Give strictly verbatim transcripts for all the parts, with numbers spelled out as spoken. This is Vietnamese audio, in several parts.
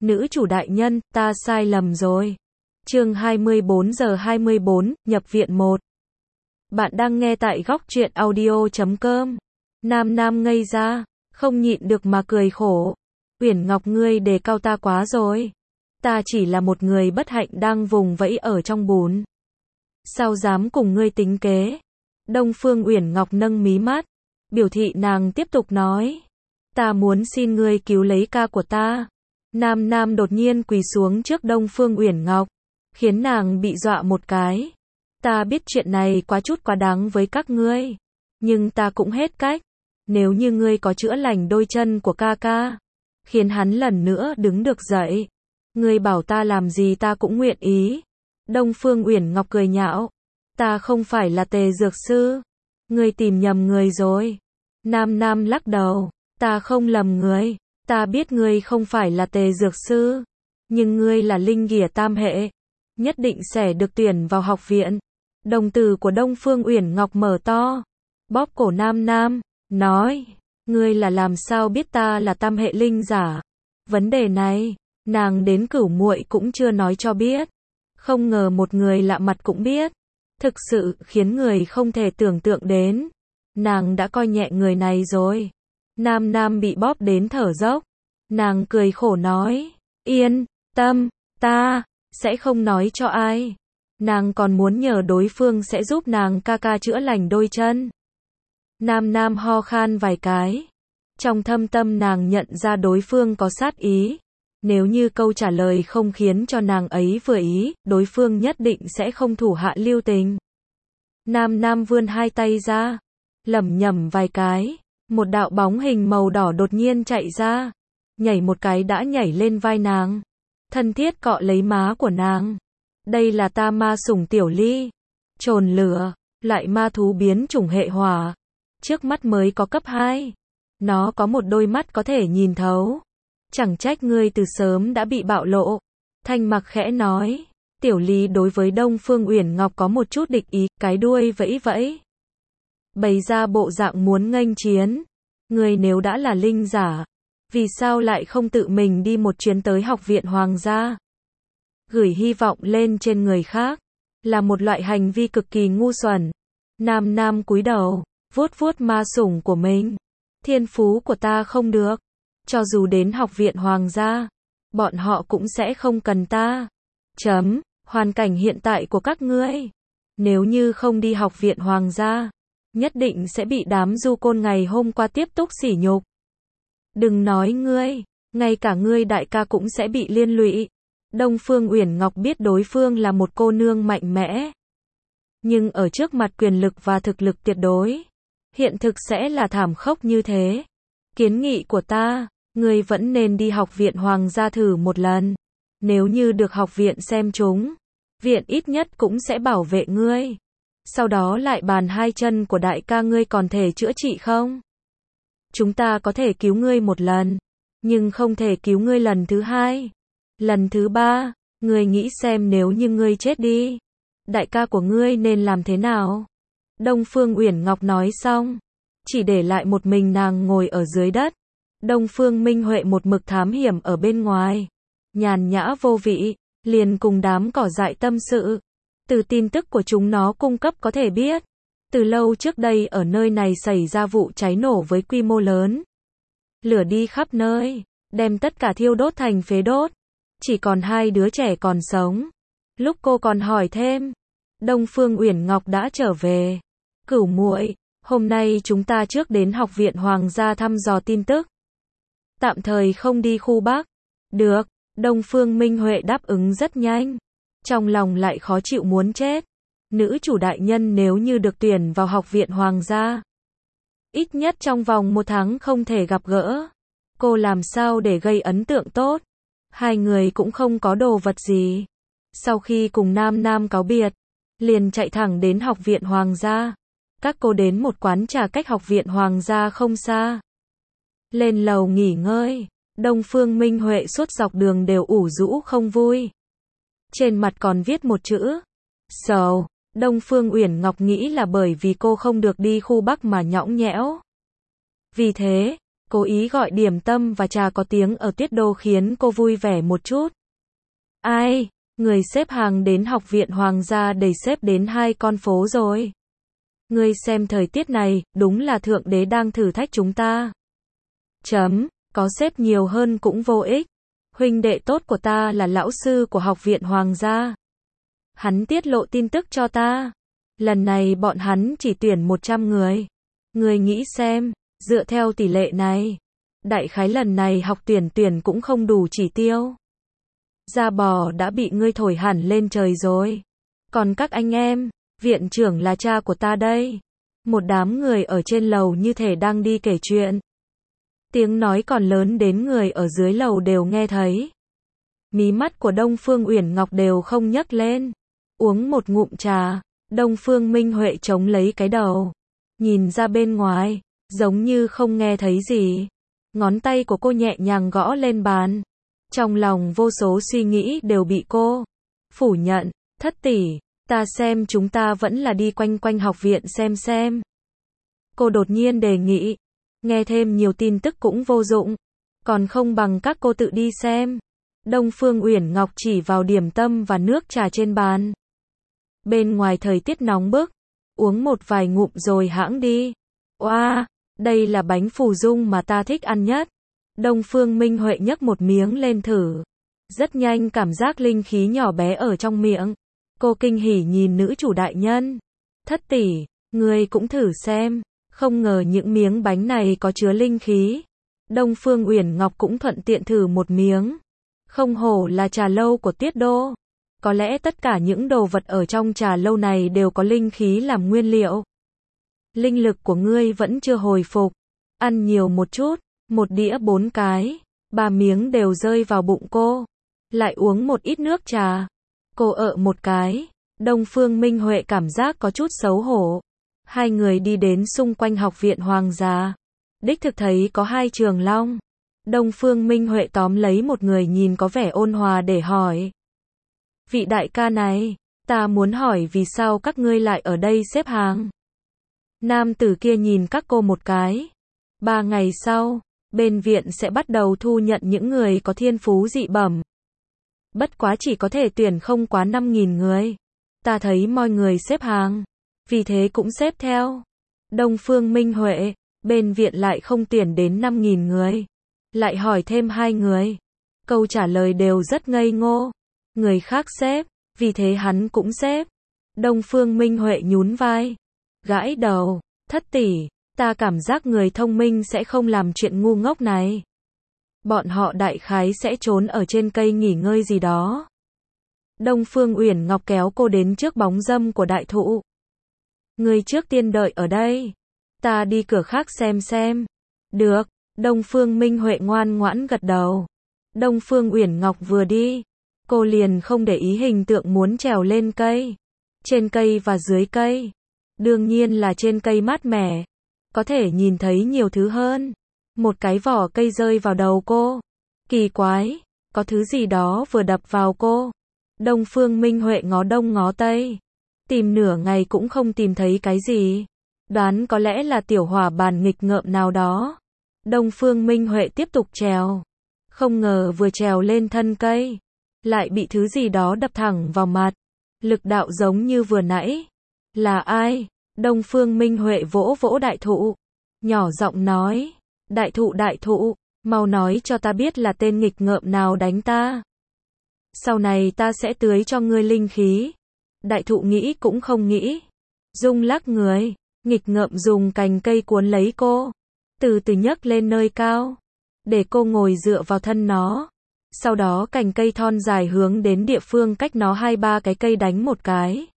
Nữ chủ đại nhân, ta sai lầm rồi. Chương hai mươi bốn giờ hai mươi bốn, nhập viện một. Bạn đang nghe tại góc truyện audio chấm com. Nam Nam ngây ra, không nhịn được mà cười khổ. Uyển Ngọc, ngươi đề cao ta quá rồi. Ta chỉ là một người bất hạnh đang vùng vẫy ở trong bùn. Sao dám cùng ngươi tính kế? Đông Phương Uyển Ngọc nâng mí mắt, biểu thị nàng tiếp tục nói. Ta muốn xin ngươi cứu lấy ca của ta. Nam Nam đột nhiên quỳ xuống trước Đông Phương Uyển Ngọc, khiến nàng bị dọa một cái. Ta biết chuyện này quá chút quá đáng với các ngươi, nhưng ta cũng hết cách. Nếu như ngươi có chữa lành đôi chân của ca ca, khiến hắn lần nữa đứng được dậy, ngươi bảo ta làm gì ta cũng nguyện ý. Đông Phương Uyển Ngọc cười nhạo. Ta không phải là Tề Dược Sư. Ngươi tìm nhầm người rồi. Nam Nam lắc đầu. Ta không lầm người. Ta biết ngươi không phải là Tề Dược Sư, nhưng ngươi là Linh Ghỉa Tam Hệ, nhất định sẽ được tuyển vào học viện. Đồng tử của Đông Phương Uyển Ngọc mở to, bóp cổ Nam Nam, nói, ngươi là làm sao biết ta là Tam Hệ linh giả? Vấn đề này, nàng đến Cửu muội cũng chưa nói cho biết. Không ngờ một người lạ mặt cũng biết. Thực sự khiến người không thể tưởng tượng đến. Nàng đã coi nhẹ người này rồi. Nam Nam bị bóp đến thở dốc. Nàng cười khổ nói, yên tâm, ta sẽ không nói cho ai. Nàng còn muốn nhờ đối phương sẽ giúp nàng ca ca chữa lành đôi chân. Nam Nam ho khan vài cái. Trong thâm tâm nàng nhận ra đối phương có sát ý. Nếu như câu trả lời không khiến cho nàng ấy vừa ý, đối phương nhất định sẽ không thủ hạ lưu tình. Nam Nam vươn hai tay ra, lẩm nhẩm vài cái. Một đạo bóng hình màu đỏ đột nhiên chạy ra, nhảy một cái đã nhảy lên vai nàng, thân thiết cọ lấy má của nàng. Đây là ta ma sủng Tiểu Ly, trồn lửa, lại ma thú biến chủng hệ hỏa. Trước mắt mới có cấp hai. Nó có một đôi mắt có thể nhìn thấu. Chẳng trách ngươi từ sớm đã bị bạo lộ. Thanh Mặc khẽ nói. Tiểu Ly đối với Đông Phương Uyển Ngọc có một chút địch ý, cái đuôi vẫy vẫy, bày ra bộ dạng muốn nghênh chiến. Ngươi nếu đã là linh giả, vì sao lại không tự mình đi một chuyến tới học viện hoàng gia? Gửi hy vọng lên trên người khác, là một loại hành vi cực kỳ ngu xuẩn. Nam Nam cúi đầu, vuốt vuốt ma sủng của mình. Thiên phú của ta không được. Cho dù đến học viện hoàng gia, bọn họ cũng sẽ không cần ta. Chấm, hoàn cảnh hiện tại của các ngươi. Nếu như không đi học viện hoàng gia, nhất định sẽ bị đám du côn ngày hôm qua tiếp tục sỉ nhục. Đừng nói ngươi, ngay cả ngươi đại ca cũng sẽ bị liên lụy. Đông Phương Uyển Ngọc biết đối phương là một cô nương mạnh mẽ, nhưng ở trước mặt quyền lực và thực lực tuyệt đối, hiện thực sẽ là thảm khốc như thế. Kiến nghị của ta, ngươi vẫn nên đi học viện hoàng gia thử một lần. Nếu như được học viện xem chúng, viện ít nhất cũng sẽ bảo vệ ngươi. Sau đó lại bàn hai chân của đại ca ngươi còn thể chữa trị không? Chúng ta có thể cứu ngươi một lần, nhưng không thể cứu ngươi lần thứ hai. Lần thứ ba, ngươi nghĩ xem nếu như ngươi chết đi, đại ca của ngươi nên làm thế nào? Đông Phương Uyển Ngọc nói xong, chỉ để lại một mình nàng ngồi ở dưới đất. Đông Phương Minh Huệ một mực thám hiểm ở bên ngoài, nhàn nhã vô vị, liền cùng đám cỏ dại tâm sự. Từ tin tức của chúng nó cung cấp có thể biết, từ lâu trước đây ở nơi này xảy ra vụ cháy nổ với quy mô lớn. Lửa đi khắp nơi, đem tất cả thiêu đốt thành phế đốt. Chỉ còn hai đứa trẻ còn sống. Lúc cô còn hỏi thêm, Đông Phương Uyển Ngọc đã trở về. Cửu muội, hôm nay chúng ta trước đến học viện hoàng gia thăm dò tin tức. Tạm thời không đi khu Bắc. Được, Đông Phương Minh Huệ đáp ứng rất nhanh. Trong lòng lại khó chịu muốn chết. Nữ chủ đại nhân nếu như được tuyển vào học viện hoàng gia, ít nhất trong vòng một tháng không thể gặp gỡ. Cô làm sao để gây ấn tượng tốt? Hai người cũng không có đồ vật gì. Sau khi cùng Nam Nam cáo biệt, liền chạy thẳng đến học viện hoàng gia. Các cô đến một quán trà cách học viện hoàng gia không xa. Lên lầu nghỉ ngơi. Đông Phương Minh Huệ suốt dọc đường đều ủ rũ không vui. Trên mặt còn viết một chữ sầu. Đông Phương Uyển Ngọc nghĩ là bởi vì cô không được đi khu Bắc mà nhõng nhẽo. Vì thế, Cố ý gọi điểm tâm và trà có tiếng ở Tuyết Đô khiến cô vui vẻ một chút. Ai, người xếp hàng đến học viện Hoàng gia đầy xếp đến hai con phố rồi. Ngươi xem thời tiết này, đúng là Thượng Đế đang thử thách chúng ta. Chấm, có xếp nhiều hơn cũng vô ích. Huynh đệ tốt của ta là lão sư của học viện Hoàng gia. Hắn tiết lộ tin tức cho ta. Lần này bọn hắn chỉ tuyển một trăm người. Ngươi nghĩ xem, dựa theo tỷ lệ này, đại khái lần này học tuyển tuyển cũng không đủ chỉ tiêu. Da bò đã bị ngươi thổi hẳn lên trời rồi. Còn các anh em, viện trưởng là cha của ta đây. Một đám người ở trên lầu như thể đang đi kể chuyện. Tiếng nói còn lớn đến người ở dưới lầu đều nghe thấy. Mí mắt của Đông Phương Uyển Ngọc đều không nhấc lên. Uống một ngụm trà, Đông Phương Minh Huệ chống lấy cái đầu. Nhìn ra bên ngoài, giống như không nghe thấy gì. Ngón tay của cô nhẹ nhàng gõ lên bàn. Trong lòng vô số suy nghĩ đều bị cô phủ nhận. Thất tỷ, ta xem chúng ta vẫn là đi quanh quanh học viện xem xem. Cô đột nhiên đề nghị. Nghe thêm nhiều tin tức cũng vô dụng. Còn không bằng các cô tự đi xem. Đông Phương Uyển Ngọc chỉ vào điểm tâm và nước trà trên bàn. Bên ngoài thời tiết nóng bức. Uống một vài ngụm rồi hãng đi. Oa, đây là bánh phù dung mà ta thích ăn nhất. Đông Phương Minh Huệ nhấc một miếng lên thử. Rất nhanh cảm giác linh khí nhỏ bé ở trong miệng. Cô kinh hỉ nhìn nữ chủ đại nhân. Thất tỷ, ngươi cũng thử xem. Không ngờ những miếng bánh này có chứa linh khí. Đông Phương Uyển Ngọc cũng thuận tiện thử một miếng. Không hổ là trà lâu của Tuyết Đô. Có lẽ tất cả những đồ vật ở trong trà lâu này đều có linh khí làm nguyên liệu. Linh lực của ngươi vẫn chưa hồi phục. Ăn nhiều một chút. Một đĩa bốn cái. Ba miếng đều rơi vào bụng cô. Lại uống một ít nước trà. Cô ợ một cái. Đông Phương Minh Huệ cảm giác có chút xấu hổ. Hai người đi đến xung quanh học viện Hoàng gia. Đích thực thấy có hai trường long. Đông Phương Minh Huệ tóm lấy một người nhìn có vẻ ôn hòa để hỏi. Vị đại ca này, ta muốn hỏi vì sao các ngươi lại ở đây xếp hàng. Nam tử kia nhìn các cô một cái. Ba ngày sau, bên viện sẽ bắt đầu thu nhận những người có thiên phú dị bẩm. Bất quá chỉ có thể tuyển không quá năm nghìn người. Ta thấy mọi người xếp hàng. Vì thế cũng xếp theo. Đông Phương Minh Huệ, bên viện lại không tuyển đến năm nghìn người. Lại hỏi thêm hai người. Câu trả lời đều rất ngây ngô. Người khác xếp, vì thế hắn cũng xếp. Đông Phương Minh Huệ nhún vai. Gãi đầu, thất tỷ, ta cảm giác người thông minh sẽ không làm chuyện ngu ngốc này. Bọn họ đại khái sẽ trốn ở trên cây nghỉ ngơi gì đó. Đông Phương Uyển Ngọc kéo cô đến trước bóng râm của đại thụ. Người trước tiên đợi ở đây. Ta đi cửa khác xem xem. Được, Đông Phương Minh Huệ ngoan ngoãn gật đầu. Đông Phương Uyển Ngọc vừa đi. Cô liền không để ý hình tượng muốn trèo lên cây. Trên cây và dưới cây. Đương nhiên là trên cây mát mẻ. Có thể nhìn thấy nhiều thứ hơn. Một cái vỏ cây rơi vào đầu cô. Kỳ quái, có thứ gì đó vừa đập vào cô. Đông Phương Minh Huệ ngó đông ngó tây. Tìm nửa ngày cũng không tìm thấy cái gì. Đoán có lẽ là tiểu hỏa bàn nghịch ngợm nào đó. Đông Phương Minh Huệ tiếp tục trèo. Không ngờ vừa trèo lên thân cây. Lại bị thứ gì đó đập thẳng vào mặt. Lực đạo giống như vừa nãy. Là ai? Đông Phương Minh Huệ vỗ vỗ đại thụ. Nhỏ giọng nói. Đại thụ đại thụ, mau nói cho ta biết là tên nghịch ngợm nào đánh ta. Sau này ta sẽ tưới cho ngươi linh khí. Đại thụ nghĩ cũng không nghĩ. Rung lắc người. Nghịch ngợm dùng cành cây cuốn lấy cô. Từ từ nhấc lên nơi cao. Để cô ngồi dựa vào thân nó. Sau đó cành cây thon dài hướng đến địa phương cách nó hai ba cái cây đánh một cái.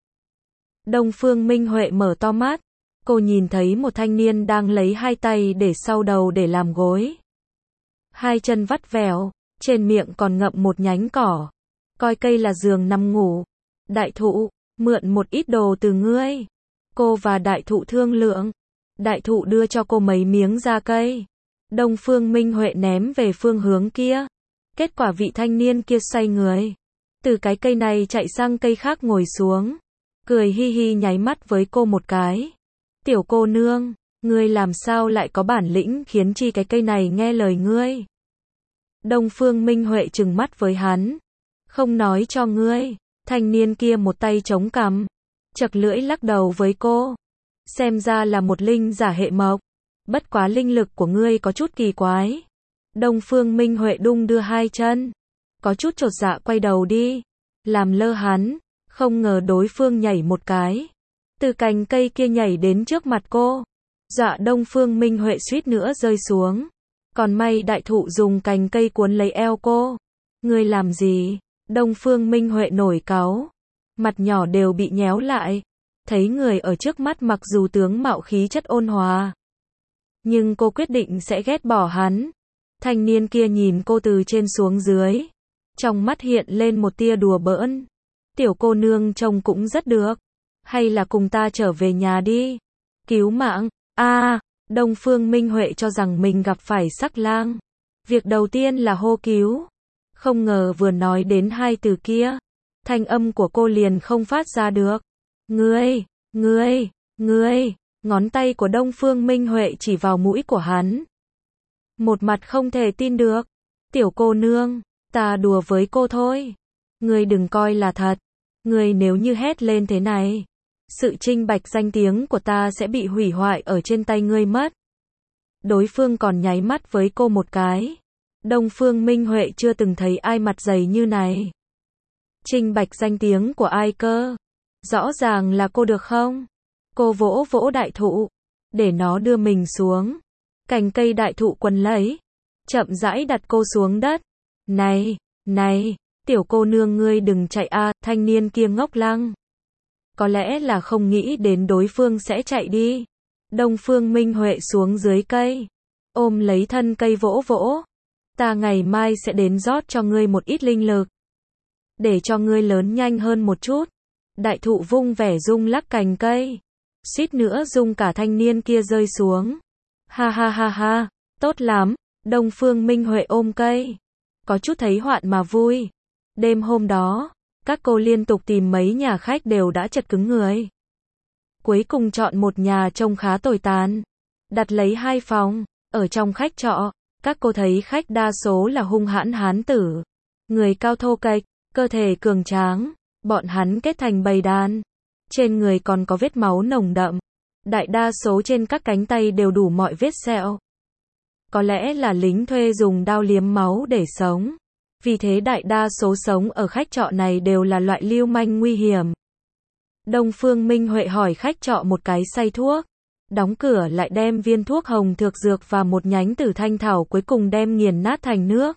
Đông Phương Minh Huệ mở to mắt. Cô nhìn thấy một thanh niên đang lấy hai tay để sau đầu để làm gối. Hai chân vắt vẻo, trên miệng còn ngậm một nhánh cỏ. Coi cây là giường nằm ngủ. Đại thụ, mượn một ít đồ từ ngươi. Cô và đại thụ thương lượng. Đại thụ đưa cho cô mấy miếng da cây. Đông Phương Minh Huệ ném về phương hướng kia. Kết quả vị thanh niên kia xoay người. Từ cái cây này chạy sang cây khác ngồi xuống. Cười hi hi nháy mắt với cô một cái. Tiểu cô nương, Ngươi làm sao lại có bản lĩnh khiến chi cái cây này nghe lời ngươi? Đông Phương Minh Huệ trừng mắt với hắn. Không nói cho ngươi. Thanh niên kia một tay chống cằm, chật lưỡi lắc đầu với cô. Xem ra là một linh giả hệ mộc. Bất quá linh lực của ngươi có chút kỳ quái. Đông Phương Minh Huệ đung đưa hai chân, có chút chột dạ quay đầu đi, làm lơ hắn, không ngờ đối phương nhảy một cái, từ cành cây kia nhảy đến trước mặt cô, dọa Đông Phương Minh Huệ suýt nữa rơi xuống. Còn may đại thụ dùng cành cây cuốn lấy eo cô. Ngươi làm gì? Đông Phương Minh Huệ nổi cáu, mặt nhỏ đều bị nhéo lại. Thấy người ở trước mắt mặc dù tướng mạo khí chất ôn hòa, nhưng cô quyết định sẽ ghét bỏ hắn. Thanh niên kia nhìn cô từ trên xuống dưới, trong mắt hiện lên một tia đùa bỡn. Tiểu cô nương trông cũng rất được, hay là cùng ta trở về nhà đi. Cứu mạng. A, à, Đông Phương Minh Huệ cho rằng mình gặp phải sắc lang. Việc đầu tiên là hô cứu. Không ngờ vừa nói đến hai từ kia, thanh âm của cô liền không phát ra được. Ngươi, ngươi, ngươi, ngón tay của Đông Phương Minh Huệ chỉ vào mũi của hắn. Một mặt không thể tin được. Tiểu cô nương, ta đùa với cô thôi. Ngươi đừng coi là thật. Ngươi nếu như hét lên thế này, sự trinh bạch danh tiếng của ta sẽ bị hủy hoại ở trên tay ngươi mất. Đối phương còn nháy mắt với cô một cái. Đông Phương Minh Huệ chưa từng thấy ai mặt dày như này. Trinh bạch danh tiếng của ai cơ? Rõ ràng là cô được không? Cô vỗ vỗ đại thụ, để nó đưa mình xuống. Cành cây đại thụ quấn lấy, chậm rãi đặt cô xuống đất. Này, này, tiểu cô nương ngươi đừng chạy a. Thanh niên kia ngốc lăng. Có lẽ là không nghĩ đến đối phương sẽ chạy đi. Đông Phương Minh Huệ xuống dưới cây, ôm lấy thân cây vỗ vỗ. Ta ngày mai sẽ đến rót cho ngươi một ít linh lực, để cho ngươi lớn nhanh hơn một chút. Đại thụ vung vẻ rung lắc cành cây, suýt nữa rung cả thanh niên kia rơi xuống. Ha ha ha ha, tốt lắm. Đông Phương Minh Huệ ôm cây, có chút thấy hoạn mà vui. Đêm hôm đó, các cô liên tục tìm mấy nhà khách đều đã chật cứng người. Cuối cùng chọn một nhà trông khá tồi tàn, đặt lấy hai phòng. Ở trong khách trọ, các cô thấy khách đa số là hung hãn hán tử, người cao thô kệch, cơ thể cường tráng. Bọn hắn kết thành bầy đàn, trên người còn có vết máu nồng đậm. Đại đa số trên các cánh tay đều đủ mọi vết sẹo. Có lẽ là lính thuê dùng dao liếm máu để sống. Vì thế đại đa số sống ở khách trọ này đều là loại lưu manh nguy hiểm. Đông Phương Minh Huệ hỏi khách trọ một cái xay thuốc, đóng cửa lại đem viên thuốc hồng thược dược và một nhánh tử thanh thảo cuối cùng đem nghiền nát thành nước.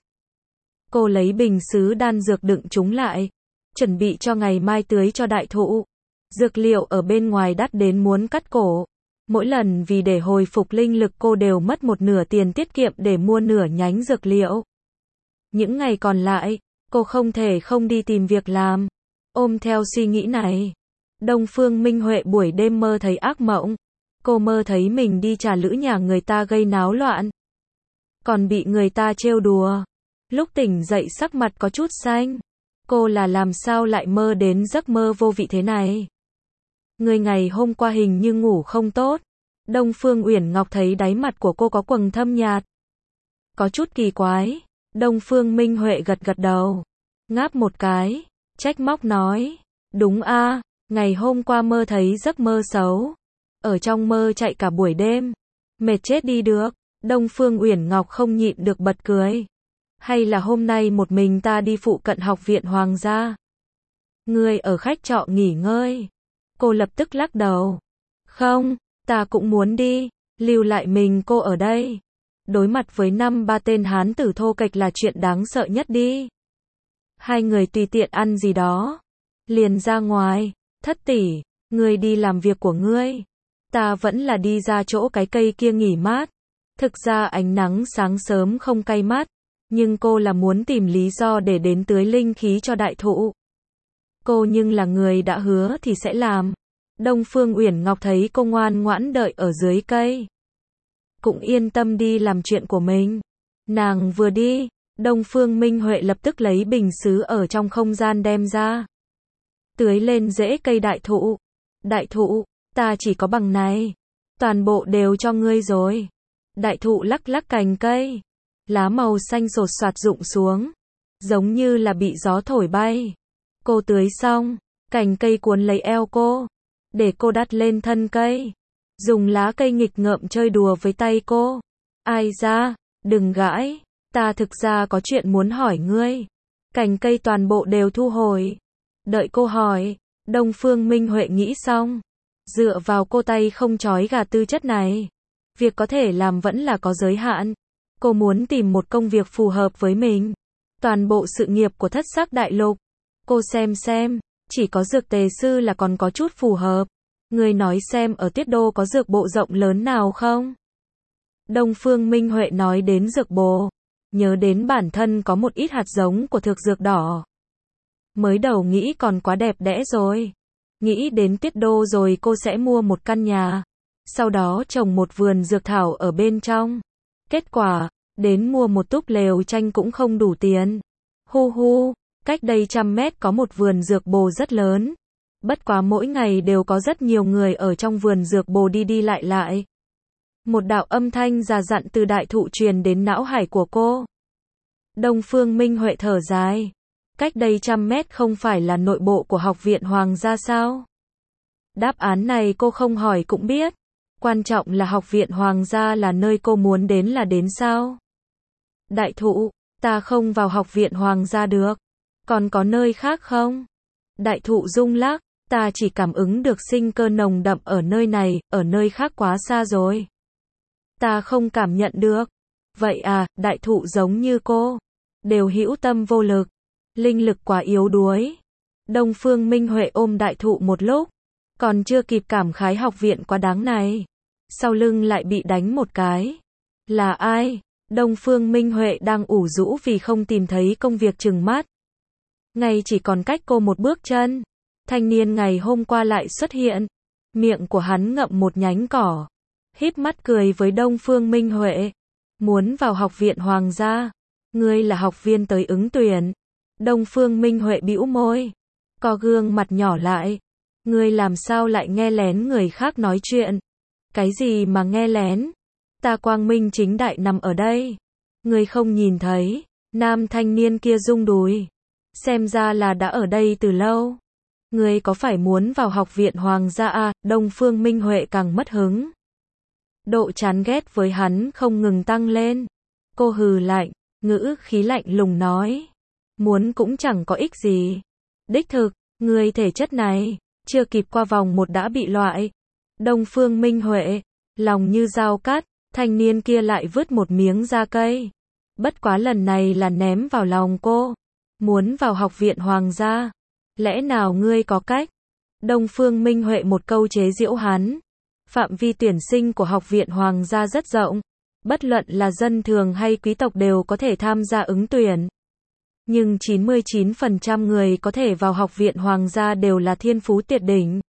Cô lấy bình sứ đan dược đựng chúng lại, chuẩn bị cho ngày mai tưới cho đại thụ. Dược liệu ở bên ngoài đắt đến muốn cắt cổ. Mỗi lần vì để hồi phục linh lực cô đều mất một nửa tiền tiết kiệm để mua nửa nhánh dược liệu. Những ngày còn lại, cô không thể không đi tìm việc làm. Ôm theo suy nghĩ này, Đông Phương Minh Huệ buổi đêm mơ thấy ác mộng. Cô mơ thấy mình đi trà lữ nhà người ta gây náo loạn, còn bị người ta trêu đùa. Lúc tỉnh dậy sắc mặt có chút xanh. Cô là làm sao lại mơ đến giấc mơ vô vị thế này? Người ngày hôm qua hình như ngủ không tốt. Đông Phương Uyển Ngọc thấy đáy mặt của cô có quầng thâm nhạt, có chút kỳ quái. Đông Phương Minh Huệ gật gật đầu, ngáp một cái, trách móc nói, đúng a, ngày hôm qua mơ thấy giấc mơ xấu. Ở trong mơ chạy cả buổi đêm, mệt chết đi được. Đông Phương Uyển Ngọc không nhịn được bật cười. Hay là hôm nay một mình ta đi phụ cận học viện Hoàng gia? Ngươi ở khách trọ nghỉ ngơi. Cô lập tức lắc đầu. Không, ta cũng muốn đi, lưu lại mình cô ở đây. Đối mặt với năm ba tên hán tử thô kệch là chuyện đáng sợ nhất đi. Hai người tùy tiện ăn gì đó, liền ra ngoài. Thất tỷ, ngươi đi làm việc của ngươi, ta vẫn là đi ra chỗ cái cây kia nghỉ mát. Thực ra ánh nắng sáng sớm không cay mắt, nhưng cô là muốn tìm lý do để đến tưới linh khí cho đại thụ. Cô nhưng là người đã hứa thì sẽ làm. Đông Phương Uyển Ngọc thấy cô ngoan ngoãn đợi ở dưới cây, cũng yên tâm đi làm chuyện của mình. Nàng vừa đi, Đông Phương Minh Huệ lập tức lấy bình sứ ở trong không gian đem ra, tưới lên rễ cây đại thụ. Đại thụ, ta chỉ có bằng này, Toàn bộ đều cho ngươi rồi. Đại thụ lắc lắc cành cây. Lá màu xanh sột soạt rụng xuống. Giống như là bị gió thổi bay. Cô tưới xong, cành cây cuốn lấy eo cô. Để cô đắt lên thân cây. Dùng lá cây nghịch ngợm chơi đùa với tay cô. Ai ra, đừng gãi. Ta thực ra có chuyện muốn hỏi ngươi. Cành cây toàn bộ đều thu hồi. Đợi cô hỏi. Đông Phương Minh Huệ nghĩ xong. Dựa vào cô tay không trói gà tư chất này. Việc có thể làm vẫn là có giới hạn. Cô muốn tìm một công việc phù hợp với mình. Toàn bộ sự nghiệp của thất sắc đại lục. Cô xem xem. Chỉ có dược tề sư là còn có chút phù hợp. Người nói xem ở Tiết Đô có dược bộ rộng lớn nào không? Đông Phương Minh Huệ nói đến dược bồ. Nhớ đến bản thân có một ít hạt giống của thực dược đỏ. Mới đầu nghĩ còn quá đẹp đẽ rồi. Nghĩ đến Tiết Đô rồi cô sẽ mua một căn nhà. Sau đó trồng một vườn dược thảo ở bên trong. Kết quả, đến mua một túp lều tranh cũng không đủ tiền. Hu hu, cách đây trăm mét có một vườn dược bồ rất lớn. Bất quá mỗi ngày đều có rất nhiều người ở trong vườn dược bồ đi đi lại lại. Một đạo âm thanh già dặn từ đại thụ truyền đến não hải của cô. Đông Phương Minh Huệ thở dài. Cách đây trăm mét không phải là nội bộ của Học viện Hoàng gia sao? Đáp án này cô không hỏi cũng biết. Quan trọng là Học viện Hoàng gia là nơi cô muốn đến là đến sao? Đại thụ, ta không vào Học viện Hoàng gia được. Còn có nơi khác không? Đại thụ rung lắc, ta chỉ cảm ứng được sinh cơ nồng đậm ở nơi này, ở nơi khác quá xa rồi. Ta không cảm nhận được. Vậy à, đại thụ giống như cô. Đều hữu tâm vô lực. Linh lực quá yếu đuối. Đông Phương Minh Huệ ôm đại thụ một lúc. Còn chưa kịp cảm khái học viện quá đáng này. Sau lưng lại bị đánh một cái. Là ai? Đông Phương Minh Huệ đang ủ rũ vì không tìm thấy công việc trừng mắt. Ngày chỉ còn cách cô một bước chân. Thanh niên ngày hôm qua lại xuất hiện. Miệng của hắn ngậm một nhánh cỏ. Híp mắt cười với Đông Phương Minh Huệ. Muốn vào Học viện Hoàng gia. Ngươi là học viên tới ứng tuyển. Đông Phương Minh Huệ bĩu môi. Co gương mặt nhỏ lại. Ngươi làm sao lại nghe lén người khác nói chuyện? Cái gì mà nghe lén? Ta quang minh chính đại nằm ở đây. Ngươi không nhìn thấy. Nam thanh niên kia rung đùi. Xem ra là đã ở đây từ lâu. Ngươi có phải muốn vào Học viện Hoàng gia à? Đông Phương Minh Huệ càng mất hứng. Độ chán ghét với hắn không ngừng tăng lên. Cô hừ lạnh, ngữ khí lạnh lùng nói. Muốn cũng chẳng có ích gì. Đích thực, người thể chất này, chưa kịp qua vòng một đã bị loại. Đông Phương Minh Huệ, lòng như dao cắt, thanh niên kia lại vứt một miếng da cây. Bất quá lần này là ném vào lòng cô. Muốn vào Học viện Hoàng gia. Lẽ nào ngươi có cách? Đông Phương Minh Huệ một câu chế giễu hắn. Phạm vi tuyển sinh của Học viện Hoàng gia rất rộng. Bất luận là dân thường hay quý tộc đều có thể tham gia ứng tuyển. Nhưng chín mươi chín phần trăm người có thể vào Học viện Hoàng gia đều là thiên phú tuyệt đỉnh.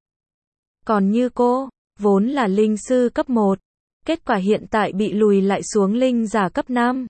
Còn như cô, vốn là linh sư cấp một. Kết quả hiện tại bị lùi lại xuống linh giả cấp năm.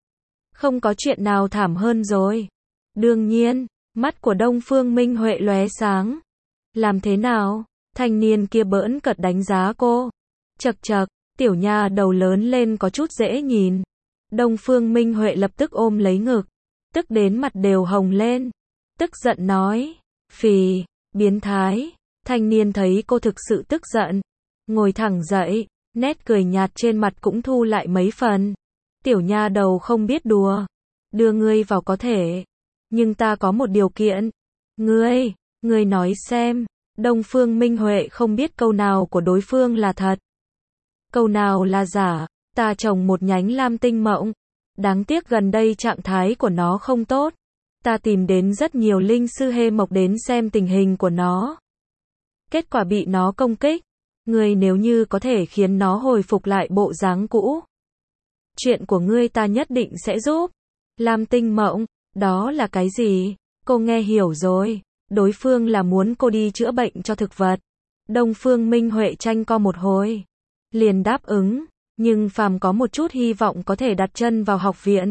Không có chuyện nào thảm hơn rồi. Đương nhiên, mắt của Đông Phương Minh Huệ lóe sáng. Làm thế nào? Thanh niên kia bỡn cợt đánh giá cô. Chậc chậc, tiểu nha đầu lớn lên có chút dễ nhìn. Đông Phương Minh Huệ lập tức ôm lấy ngực. Tức đến mặt đều hồng lên. Tức giận nói. Phì, biến thái. Thanh niên thấy cô thực sự tức giận. Ngồi thẳng dậy, nét cười nhạt trên mặt cũng thu lại mấy phần. Tiểu nha đầu không biết đùa. Đưa ngươi vào có thể. Nhưng ta có một điều kiện. Ngươi, ngươi nói xem. Đông Phương Minh Huệ không biết câu nào của đối phương là thật. Câu nào là giả. Ta trồng một nhánh lam tinh mộng. Đáng tiếc gần đây trạng thái của nó không tốt. Ta tìm đến rất nhiều linh sư hê mộc đến xem tình hình của nó. Kết quả bị nó công kích. Ngươi nếu như có thể khiến nó hồi phục lại bộ dáng cũ. Chuyện của ngươi ta nhất định sẽ giúp. Lam tinh mộng, đó là cái gì? Cô nghe hiểu rồi. Đối phương là muốn cô đi chữa bệnh cho thực vật. Đông Phương Minh Huệ tranh co một hồi. Liền đáp ứng. Nhưng phàm có một chút hy vọng có thể đặt chân vào học viện.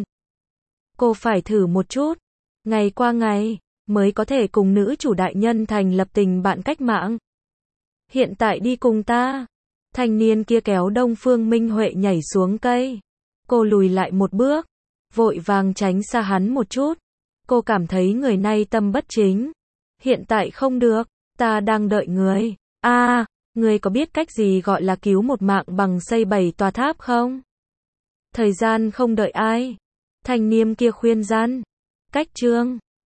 Cô phải thử một chút. Ngày qua ngày, mới có thể cùng nữ chủ đại nhân thành lập tình bạn cách mạng. Hiện tại đi cùng ta. Thanh niên kia kéo Đông Phương Minh Huệ nhảy xuống cây. Cô lùi lại một bước, vội vàng tránh xa hắn một chút. Cô cảm thấy người này tâm bất chính. Hiện tại không được, ta đang đợi người. A, à, người có biết cách gì gọi là cứu một mạng bằng xây bảy tòa tháp không? Thời gian không đợi ai. Thanh niên kia khuyên gian. Cách chương